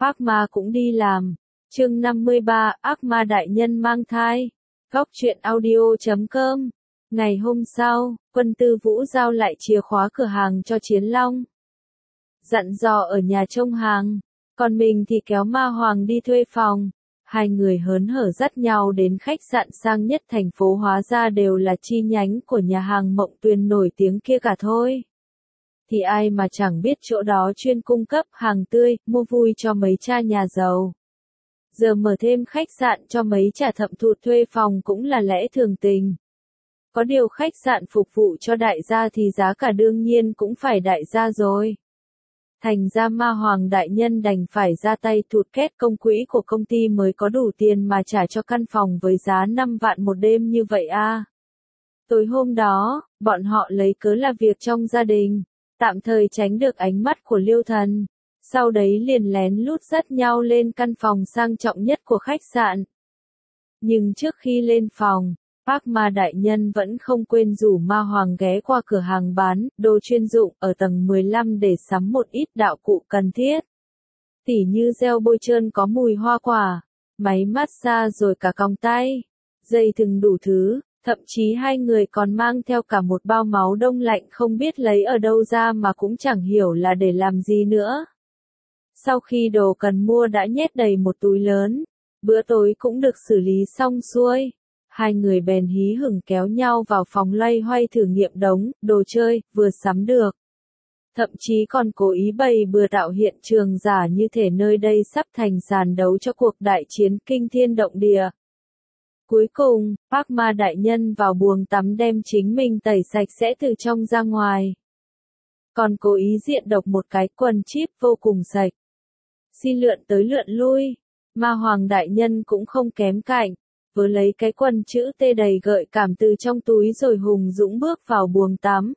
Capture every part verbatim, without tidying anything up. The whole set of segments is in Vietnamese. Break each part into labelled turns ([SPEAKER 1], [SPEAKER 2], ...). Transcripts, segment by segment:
[SPEAKER 1] Ác ma cũng đi làm. Chương năm mươi ba, ác ma đại nhân mang thai. Góc truyện audio chấm com. Ngày hôm sau, Quân Tư Vũ giao lại chìa khóa cửa hàng cho Chiến Long. Dặn dò ở nhà trông hàng, còn mình thì kéo Ma Hoàng đi thuê phòng. Hai người hớn hở dắt nhau đến khách sạn sang nhất thành phố, hóa ra đều là chi nhánh của nhà hàng Mộng Tuyền nổi tiếng kia cả thôi. Thì ai mà chẳng biết chỗ đó chuyên cung cấp hàng tươi, mua vui cho mấy cha nhà giàu. Giờ mở thêm khách sạn cho mấy cha thậm thụt thuê phòng cũng là lẽ thường tình. Có điều khách sạn phục vụ cho đại gia thì giá cả đương nhiên cũng phải đại gia rồi. Thành ra Ma Hoàng đại nhân đành phải ra tay thụt két công quỹ của công ty mới có đủ tiền mà trả cho căn phòng với giá năm vạn một đêm như vậy a. Tối hôm đó, bọn họ lấy cớ là việc trong gia đình, tạm thời tránh được ánh mắt của Liêu Thần. Sau đấy liền lén lút dắt nhau lên căn phòng sang trọng nhất của khách sạn. Nhưng trước khi lên phòng, Ác ma đại nhân vẫn không quên rủ Ma Hoàng ghé qua cửa hàng bán đồ chuyên dụng ở tầng mười lăm để sắm một ít đạo cụ cần thiết. Tỉ như gel bôi trơn có mùi hoa quả, máy massage rồi cả còng tay, dây thừng đủ thứ, thậm chí hai người còn mang theo cả một bao máu đông lạnh không biết lấy ở đâu ra mà cũng chẳng hiểu là để làm gì nữa. Sau khi đồ cần mua đã nhét đầy một túi lớn, bữa tối cũng được xử lý xong xuôi. Hai người bèn hí hửng kéo nhau vào phòng loay hoay thử nghiệm đống đồ chơi vừa sắm được. Thậm chí còn cố ý bày bừa tạo hiện trường giả như thể nơi đây sắp thành sàn đấu cho cuộc đại chiến kinh thiên động địa. Cuối cùng, ác ma đại nhân vào buồng tắm đem chính mình tẩy sạch sẽ từ trong ra ngoài. Còn cố ý diện độc một cái quần chip vô cùng sạch. Xin lượn tới lượn lui, Ma Hoàng đại nhân cũng không kém cạnh. Vừa lấy cái quần chữ T đầy gợi cảm từ trong túi rồi hùng dũng bước vào buồng tắm.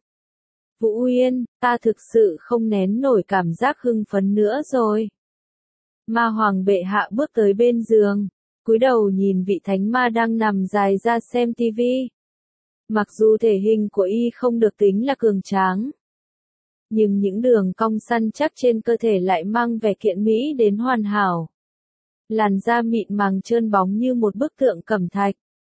[SPEAKER 1] Vũ Uyên, ta thực sự không nén nổi cảm giác hưng phấn nữa rồi. Ma Hoàng bệ hạ bước tới bên giường, cúi đầu nhìn vị thánh ma đang nằm dài ra xem tivi. Mặc dù thể hình của y không được tính là cường tráng, nhưng những đường cong săn chắc trên cơ thể lại mang vẻ kiện mỹ đến hoàn hảo. Làn da mịn màng trơn bóng như một bức tượng cẩm thạch.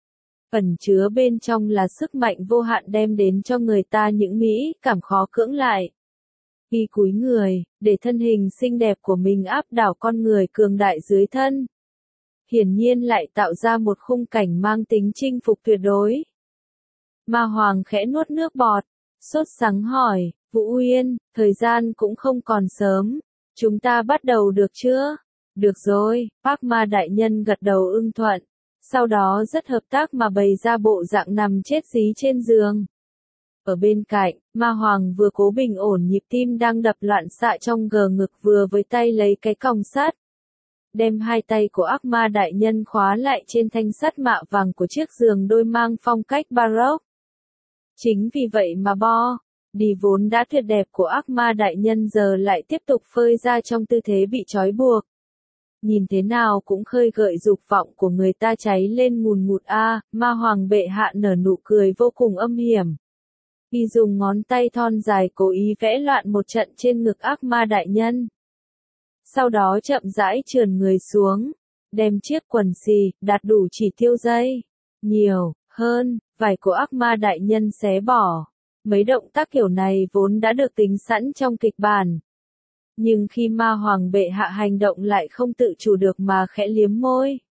[SPEAKER 1] Ẩn chứa bên trong là sức mạnh vô hạn đem đến cho người ta những mỹ cảm khó cưỡng lại. Y cúi người, để thân hình xinh đẹp của mình áp đảo con người cường đại dưới thân. Hiển nhiên lại tạo ra một khung cảnh mang tính chinh phục tuyệt đối. Ma Hoàng khẽ nuốt nước bọt, sốt sắng hỏi, Vũ Uyên, thời gian cũng không còn sớm, chúng ta bắt đầu được chưa? Được rồi, ác ma đại nhân gật đầu ưng thuận, sau đó rất hợp tác mà bày ra bộ dạng nằm chết dí trên giường. Ở bên cạnh, Ma Hoàng vừa cố bình ổn nhịp tim đang đập loạn xạ trong gờ ngực vừa với tay lấy cái còng sắt. Đem hai tay của ác ma đại nhân khóa lại trên thanh sắt mạ vàng của chiếc giường đôi mang phong cách baroque. Chính vì vậy mà bo, đi vốn đã tuyệt đẹp của ác ma đại nhân giờ lại tiếp tục phơi ra trong tư thế bị trói buộc. Nhìn thế nào cũng khơi gợi dục vọng của người ta cháy lên ngùn ngụt a. À, Ma Hoàng bệ hạ nở nụ cười vô cùng âm hiểm. Y dùng ngón tay thon dài cố ý vẽ loạn một trận trên ngực ác ma đại nhân. Sau đó chậm rãi trườn người xuống, đem chiếc quần xì đạt đủ chỉ tiêu dây, nhiều hơn vải của ác ma đại nhân xé bỏ. Mấy động tác kiểu này vốn đã được tính sẵn trong kịch bản. Nhưng khi Ma Hoàng bệ hạ hành động lại không tự chủ được mà khẽ liếm môi.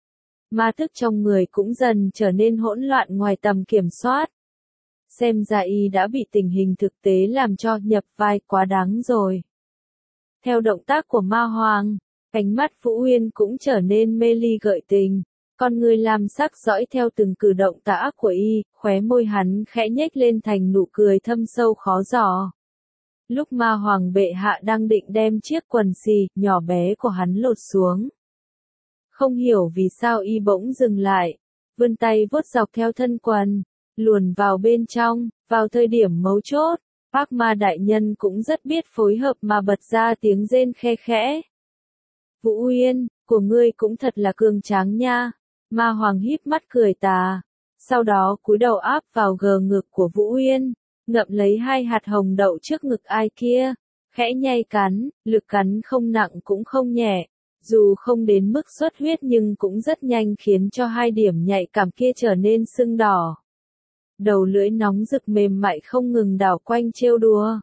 [SPEAKER 1] Ma thức trong người cũng dần trở nên hỗn loạn ngoài tầm kiểm soát. Xem ra y đã bị tình hình thực tế làm cho nhập vai quá đáng rồi. Theo động tác của Ma Hoàng, ánh mắt Vũ Uyên cũng trở nên mê ly gợi tình. Con người làm sắc dõi theo từng cử động tà ác của y, khóe môi hắn khẽ nhếch lên thành nụ cười thâm sâu khó dò. Lúc Ma Hoàng bệ hạ đang định đem chiếc quần xì nhỏ bé của hắn lột xuống. Không hiểu vì sao y bỗng dừng lại, vươn tay vuốt dọc theo thân quần, luồn vào bên trong, vào thời điểm mấu chốt, ác ma đại nhân cũng rất biết phối hợp mà bật ra tiếng rên khe khẽ. Vũ Uyên, của ngươi cũng thật là cường tráng nha. Ma Hoàng híp mắt cười tà, sau đó cúi đầu áp vào gờ ngực của Vũ Uyên, ngậm lấy hai hạt hồng đậu trước ngực ai kia, khẽ nhai cắn, lực cắn không nặng cũng không nhẹ, dù không đến mức xuất huyết nhưng cũng rất nhanh khiến cho hai điểm nhạy cảm kia trở nên sưng đỏ. Đầu lưỡi nóng rực mềm mại không ngừng đảo quanh trêu đùa,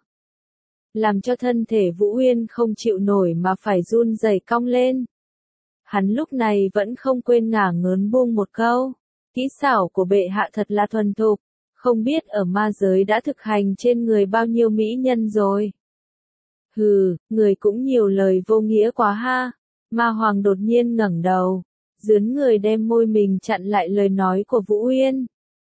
[SPEAKER 1] làm cho thân thể Vũ Uyên không chịu nổi mà phải run rẩy cong lên. Hắn lúc này vẫn không quên ngả ngớn buông một câu, kỹ xảo của bệ hạ thật là thuần thục, không biết ở ma giới đã thực hành trên người bao nhiêu mỹ nhân rồi. Hừ, người cũng nhiều lời vô nghĩa quá ha. Ma Hoàng đột nhiên ngẩng đầu, dướn người đem môi mình chặn lại lời nói của Vũ Uyên.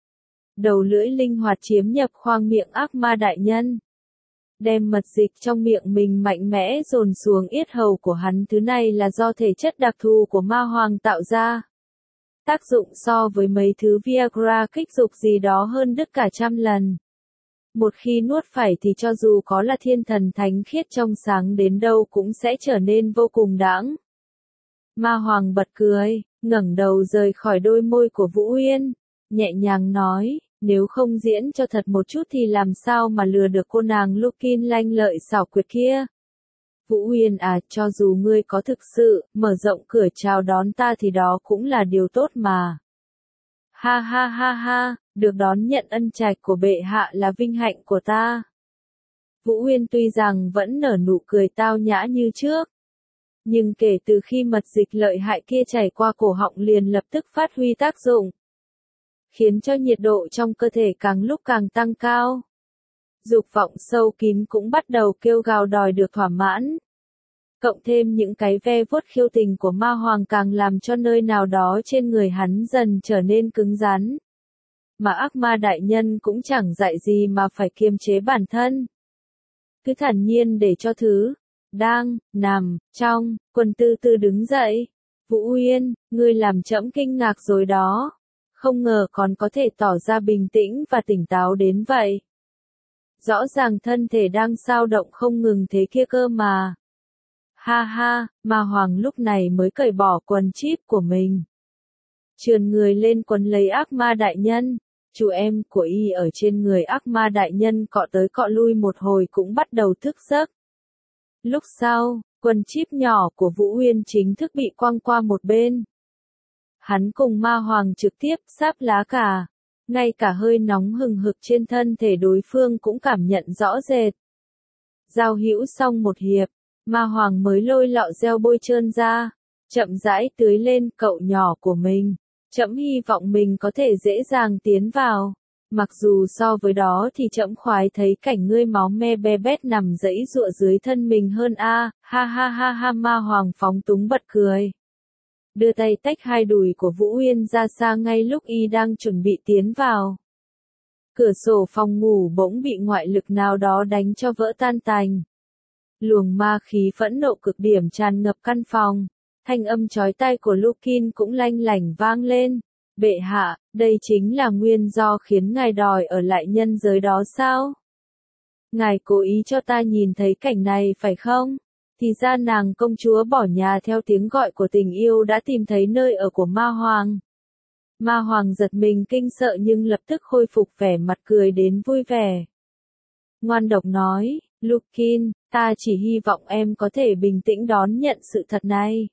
[SPEAKER 1] Đầu lưỡi linh hoạt chiếm nhập khoang miệng ác ma đại nhân, đem mật dịch trong miệng mình mạnh mẽ dồn xuống yết hầu của hắn. Thứ này là do thể chất đặc thù của Ma Hoàng tạo ra. Tác dụng so với mấy thứ Viagra kích dục gì đó hơn đứt cả trăm lần. Một khi nuốt phải thì cho dù có là thiên thần thánh khiết trong sáng đến đâu cũng sẽ trở nên vô cùng đãng. Ma Hoàng bật cười, ngẩng đầu rời khỏi đôi môi của Vũ Uyên, nhẹ nhàng nói, nếu không diễn cho thật một chút thì làm sao mà lừa được cô nàng Lukin lanh lợi xảo quyệt kia. Vũ Uyên à, cho dù ngươi có thực sự mở rộng cửa chào đón ta thì đó cũng là điều tốt mà. Ha ha ha ha, được đón nhận ân trạch của bệ hạ là vinh hạnh của ta. Vũ Uyên tuy rằng vẫn nở nụ cười tao nhã như trước, nhưng kể từ khi mật dịch lợi hại kia chảy qua cổ họng liền lập tức phát huy tác dụng, khiến cho nhiệt độ trong cơ thể càng lúc càng tăng cao. Dục vọng sâu kín cũng bắt đầu kêu gào đòi được thỏa mãn. Cộng thêm những cái ve vuốt khiêu tình của Ma Hoàng càng làm cho nơi nào đó trên người hắn dần trở nên cứng rắn. Mà ác ma đại nhân cũng chẳng dạy gì mà phải kiềm chế bản thân. Cứ thản nhiên để cho thứ đang nằm trong quần từ từ đứng dậy. Vũ Uyên, ngươi làm trẫm kinh ngạc rồi đó. Không ngờ còn có thể tỏ ra bình tĩnh và tỉnh táo đến vậy. Rõ ràng thân thể đang xao động không ngừng thế kia cơ mà. Ha ha, Ma Hoàng lúc này mới cởi bỏ quần chip của mình, trườn người lên quấn lấy ác ma đại nhân. Chú em của y ở trên người ác ma đại nhân cọ tới cọ lui một hồi cũng bắt đầu thức giấc. Lúc sau, quần chip nhỏ của Vũ Uyên chính thức bị quăng qua một bên. Hắn cùng Ma Hoàng trực tiếp sáp lá cà, ngay cả hơi nóng hừng hực trên thân thể đối phương cũng cảm nhận rõ rệt. Giao hữu xong một hiệp, Ma Hoàng mới lôi lọ gel bôi trơn ra, chậm rãi tưới lên cậu nhỏ của mình. Trẫm hy vọng mình có thể dễ dàng tiến vào. Mặc dù so với đó thì trẫm khoái thấy cảnh ngươi máu me be bét nằm dẫy dụa dưới thân mình hơn a. Ha ha ha ha. Ma Hoàng phóng túng bật cười, đưa tay tách hai đùi của Vũ Uyên ra xa ngay lúc y đang chuẩn bị tiến vào. Cửa sổ phòng ngủ bỗng bị ngoại lực nào đó đánh cho vỡ tan tành. Luồng ma khí phẫn nộ cực điểm tràn ngập căn phòng. Thanh âm chói tai của Lukin cũng lanh lảnh vang lên. Bệ hạ, đây chính là nguyên do khiến ngài đòi ở lại nhân giới đó sao? Ngài cố ý cho ta nhìn thấy cảnh này phải không? Thì ra nàng công chúa bỏ nhà theo tiếng gọi của tình yêu đã tìm thấy nơi ở của Ma Hoàng. Ma Hoàng giật mình kinh sợ nhưng lập tức khôi phục vẻ mặt cười đến vui vẻ. Ngoan độc nói, Lukin, ta chỉ hy vọng em có thể bình tĩnh đón nhận sự thật này.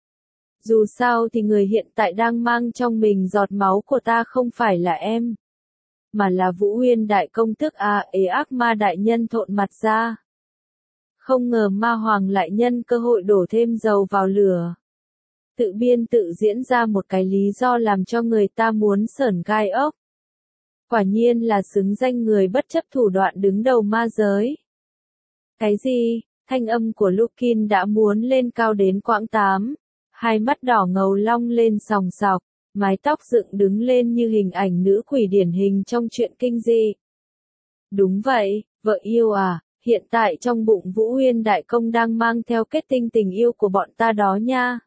[SPEAKER 1] Dù sao thì người hiện tại đang mang trong mình giọt máu của ta không phải là em, mà là Vũ Uyên đại công tước à. Ế ác ma đại nhân thộn mặt ra. Không ngờ Ma Hoàng lại nhân cơ hội đổ thêm dầu vào lửa. Tự biên tự diễn ra một cái lý do làm cho người ta muốn sởn gai ốc. Quả nhiên là xứng danh người bất chấp thủ đoạn đứng đầu ma giới. Cái gì? Thanh âm của Lukin đã muốn lên cao đến quãng tám. Hai mắt đỏ ngầu long lên sòng sọc, mái tóc dựng đứng lên như hình ảnh nữ quỷ điển hình trong truyện kinh dị. Đúng vậy, vợ yêu à, hiện tại trong bụng Vũ Uyên đại công đang mang theo kết tinh tình yêu của bọn ta đó nha.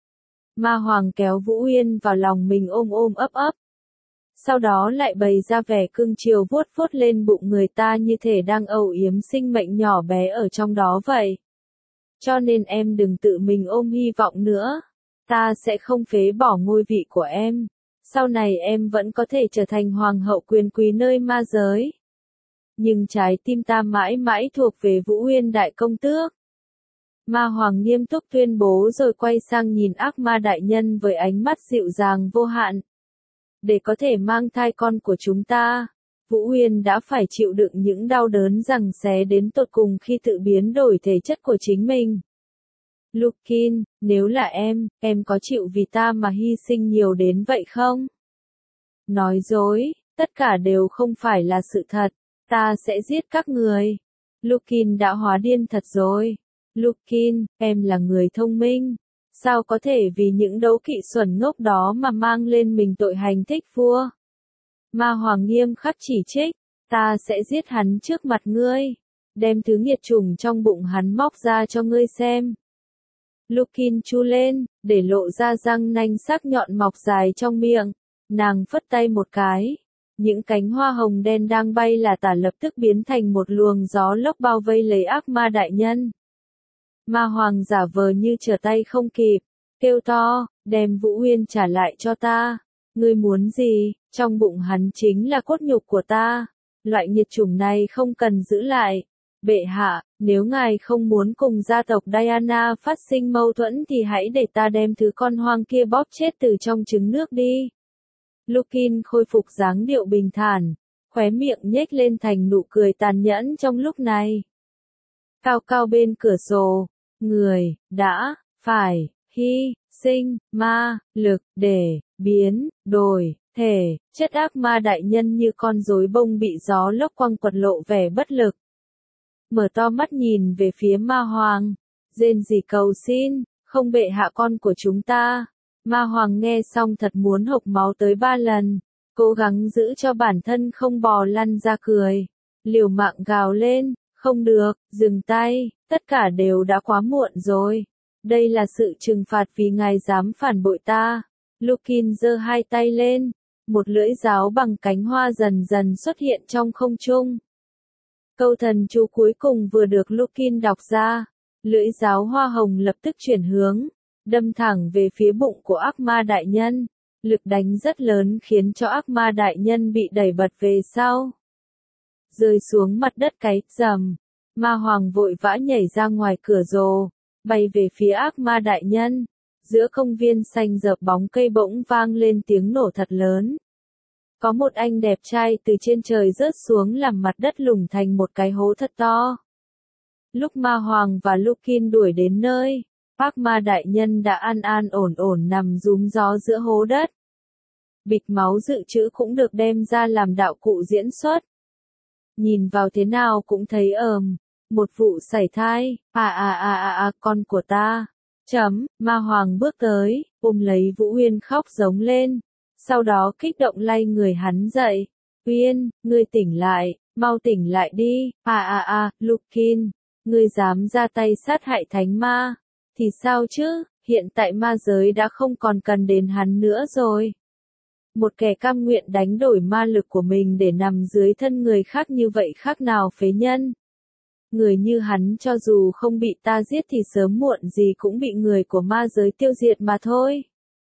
[SPEAKER 1] Ma Hoàng kéo Vũ Uyên vào lòng mình ôm ôm ấp ấp. Sau đó lại bày ra vẻ cưng chiều vuốt vuốt lên bụng người ta như thể đang âu yếm sinh mệnh nhỏ bé ở trong đó vậy. Cho nên em đừng tự mình ôm hy vọng nữa. Ta sẽ không phế bỏ ngôi vị của em. Sau này em vẫn có thể trở thành hoàng hậu quyền quý nơi ma giới. nhưng trái tim ta mãi mãi thuộc về Vũ Uyên đại công tước. Ma Hoàng nghiêm túc tuyên bố rồi quay sang nhìn ác ma đại nhân với ánh mắt dịu dàng vô hạn. Để có thể mang thai con của chúng ta, Vũ Uyên đã phải chịu đựng những đau đớn giằng xé đến tột cùng khi tự biến đổi thể chất của chính mình. Lukin, nếu là em, em có chịu vì ta mà hy sinh nhiều đến vậy không? Nói dối, tất cả đều không phải là sự thật, ta sẽ giết các người. Lukin đã hóa điên thật rồi. Lukin, em là người thông minh. Sao có thể vì những đấu kỵ xuẩn ngốc đó mà mang lên mình tội hành thích vua? Ma Hoàng nghiêm khắc chỉ trích, ta sẽ giết hắn trước mặt ngươi, đem thứ nghiệt chủng trong bụng hắn móc ra cho ngươi xem. Lukin chu lên, để lộ ra răng nanh sắc nhọn mọc dài trong miệng, nàng phất tay một cái. Những cánh hoa hồng đen đang bay là tả lập tức biến thành một luồng gió lốc bao vây lấy ác ma đại nhân. Ma Hoàng giả vờ như trở tay không kịp, kêu to, đem Vũ Uyên trả lại cho ta. Ngươi muốn gì? Trong bụng hắn chính là cốt nhục của ta. Loại nghiệt chủng này không cần giữ lại. Bệ hạ, nếu ngài không muốn cùng gia tộc Diana phát sinh mâu thuẫn thì hãy để ta đem thứ con hoang kia bóp chết từ trong trứng nước đi. Lukin khôi phục dáng điệu bình thản, khóe miệng nhếch lên thành nụ cười tàn nhẫn trong lúc này. Cao cao bên cửa sổ, người, đã, phải, hy, sinh, ma, lực, để, biến, đổi, thể, chất ác ma đại nhân như con rối bông bị gió lốc quăng quật lộ vẻ bất lực. Mở to mắt nhìn về phía Ma Hoàng, rên rỉ cầu xin, không bệ hạ con của chúng ta. Ma Hoàng nghe xong thật muốn hộc máu tới ba lần, cố gắng giữ cho bản thân không bò lăn ra cười, liều mạng gào lên, không được, dừng tay, tất cả đều đã quá muộn rồi. Đây là sự trừng phạt vì ngài dám phản bội ta. Lukin giơ hai tay lên, một lưỡi giáo bằng cánh hoa dần dần xuất hiện trong không trung. Câu thần chú cuối cùng vừa được Lukin đọc ra, lưỡi giáo hoa hồng lập tức chuyển hướng, đâm thẳng về phía bụng của ác ma đại nhân. Lực đánh rất lớn khiến cho ác ma đại nhân bị đẩy bật về sau, rơi xuống mặt đất cái rầm. Ma Hoàng vội vã nhảy ra ngoài cửa rồ, bay về phía ác ma đại nhân. Giữa công viên xanh rợp bóng cây bỗng vang lên tiếng nổ thật lớn. Có một anh đẹp trai từ trên trời rớt xuống làm mặt đất lủng thành một cái hố thật to. Lúc Ma Hoàng và Lukin đuổi đến nơi, ác ma đại nhân đã an an ổn ổn nằm rúm gió giữa hố đất. Bịch máu dự trữ cũng được đem ra làm đạo cụ diễn xuất. Nhìn vào thế nào cũng thấy ờm, một vụ sảy thai, à à à à à con của ta. Chấm, Ma Hoàng bước tới, ôm lấy Vũ Uyên khóc giống lên, sau đó kích động lay người hắn dậy. Uyên, ngươi tỉnh lại, mau tỉnh lại đi, à à à, Lukin, ngươi dám ra tay sát hại thánh ma, thì sao chứ, hiện tại ma giới đã không còn cần đến hắn nữa rồi. Một kẻ cam nguyện đánh đổi ma lực của mình để nằm dưới thân người khác như vậy khác nào phế nhân. Người như hắn cho dù không bị ta giết thì sớm muộn gì cũng bị người của ma giới tiêu diệt mà thôi.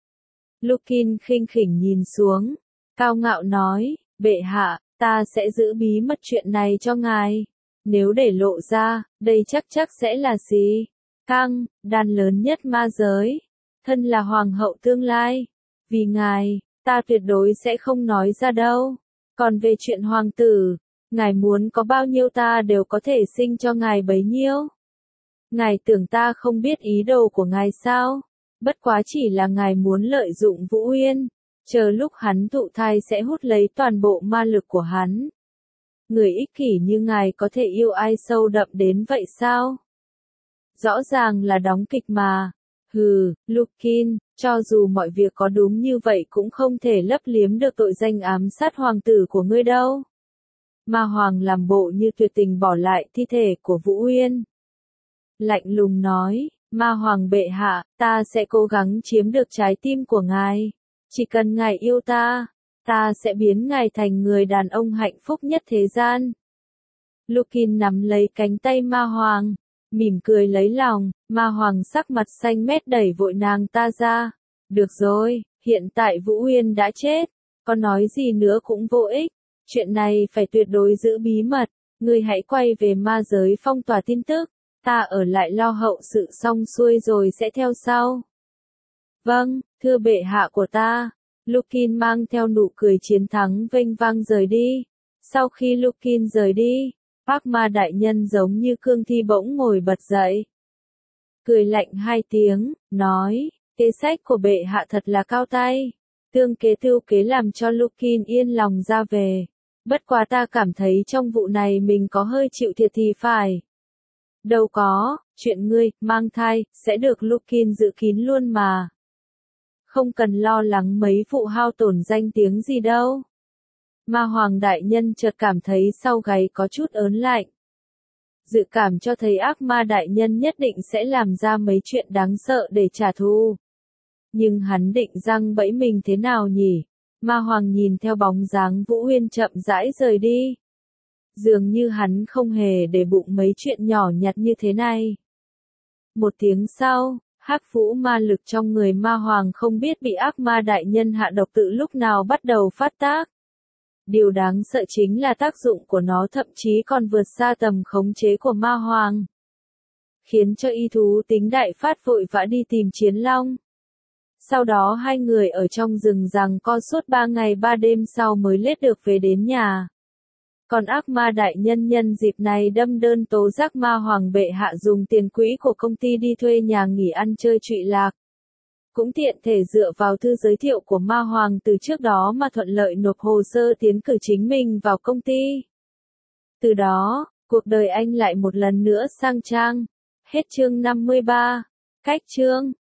[SPEAKER 1] Lukin khinh khỉnh nhìn xuống, cao ngạo nói, bệ hạ, ta sẽ giữ bí mật chuyện này cho ngài. Nếu để lộ ra, đây chắc chắc sẽ là gì? Căng, đàn lớn nhất ma giới, thân là hoàng hậu tương lai. Vì ngài, ta tuyệt đối sẽ không nói ra đâu. Còn về chuyện hoàng tử, ngài muốn có bao nhiêu ta đều có thể sinh cho ngài bấy nhiêu. Ngài tưởng ta không biết ý đồ của ngài sao? Bất quá chỉ là ngài muốn lợi dụng Vũ Uyên, chờ lúc hắn thụ thai sẽ hút lấy toàn bộ ma lực của hắn. Người ích kỷ như ngài có thể yêu ai sâu đậm đến vậy sao? Rõ ràng là đóng kịch mà. Hừ, Lukin, cho dù mọi việc có đúng như vậy cũng không thể lấp liếm được tội danh ám sát hoàng tử của ngươi đâu. Ma Hoàng làm bộ như tuyệt tình bỏ lại thi thể của Vũ Uyên. Lạnh lùng nói, Ma Hoàng bệ hạ, ta sẽ cố gắng chiếm được trái tim của ngài. Chỉ cần ngài yêu ta, ta sẽ biến ngài thành người đàn ông hạnh phúc nhất thế gian. Lukin nắm lấy cánh tay Ma Hoàng, mỉm cười lấy lòng. Ma Hoàng sắc mặt xanh mét đẩy vội nàng ta ra. Được rồi, hiện tại Vũ Uyên đã chết, có nói gì nữa cũng vô ích. Chuyện này phải tuyệt đối giữ bí mật. Ngươi hãy quay về ma giới phong tỏa tin tức, ta ở lại lo hậu sự xong xuôi rồi sẽ theo sau. Vâng, thưa bệ hạ của ta. Lukin mang theo nụ cười chiến thắng vênh vang rời đi. Sau khi Lukin rời đi, Ác Ma đại nhân giống như cương thi bỗng ngồi bật dậy. Cười lạnh hai tiếng, nói, kế sách của bệ hạ thật là cao tay. Tương kế tưu kế làm cho Lukin yên lòng ra về. Bất quá ta cảm thấy trong vụ này mình có hơi chịu thiệt thì phải. Đâu có, chuyện ngươi, mang thai, sẽ được Lukin giữ kín luôn mà. Không cần lo lắng mấy vụ hao tổn danh tiếng gì đâu. Ma Hoàng đại nhân chợt cảm thấy sau gáy có chút ớn lạnh. Dự cảm cho thấy ác ma đại nhân nhất định sẽ làm ra mấy chuyện đáng sợ để trả thù. Nhưng hắn định răng bẫy mình thế nào nhỉ? Ma Hoàng nhìn theo bóng dáng Vũ Huyên chậm rãi rời đi. Dường như hắn không hề để bụng mấy chuyện nhỏ nhặt như thế này. Một tiếng sau, hắc vũ ma lực trong người Ma Hoàng không biết bị ác ma đại nhân hạ độc tự lúc nào bắt đầu phát tác. Điều đáng sợ chính là tác dụng của nó thậm chí còn vượt xa tầm khống chế của Ma Hoàng. Khiến cho y thú tính đại phát vội vã đi tìm Chiến Long. Sau đó hai người ở trong rừng giằng co suốt ba ngày ba đêm sau mới lết được về đến nhà. Còn ác ma đại nhân nhân dịp này đâm đơn tố giác Ma Hoàng bệ hạ dùng tiền quỹ của công ty đi thuê nhà nghỉ ăn chơi trụy lạc. Cũng tiện thể dựa vào thư giới thiệu của Ma Hoàng từ trước đó mà thuận lợi nộp hồ sơ tiến cử chính mình vào công ty. Từ đó, cuộc đời anh lại một lần nữa sang trang. Hết chương năm mươi ba. Cách chương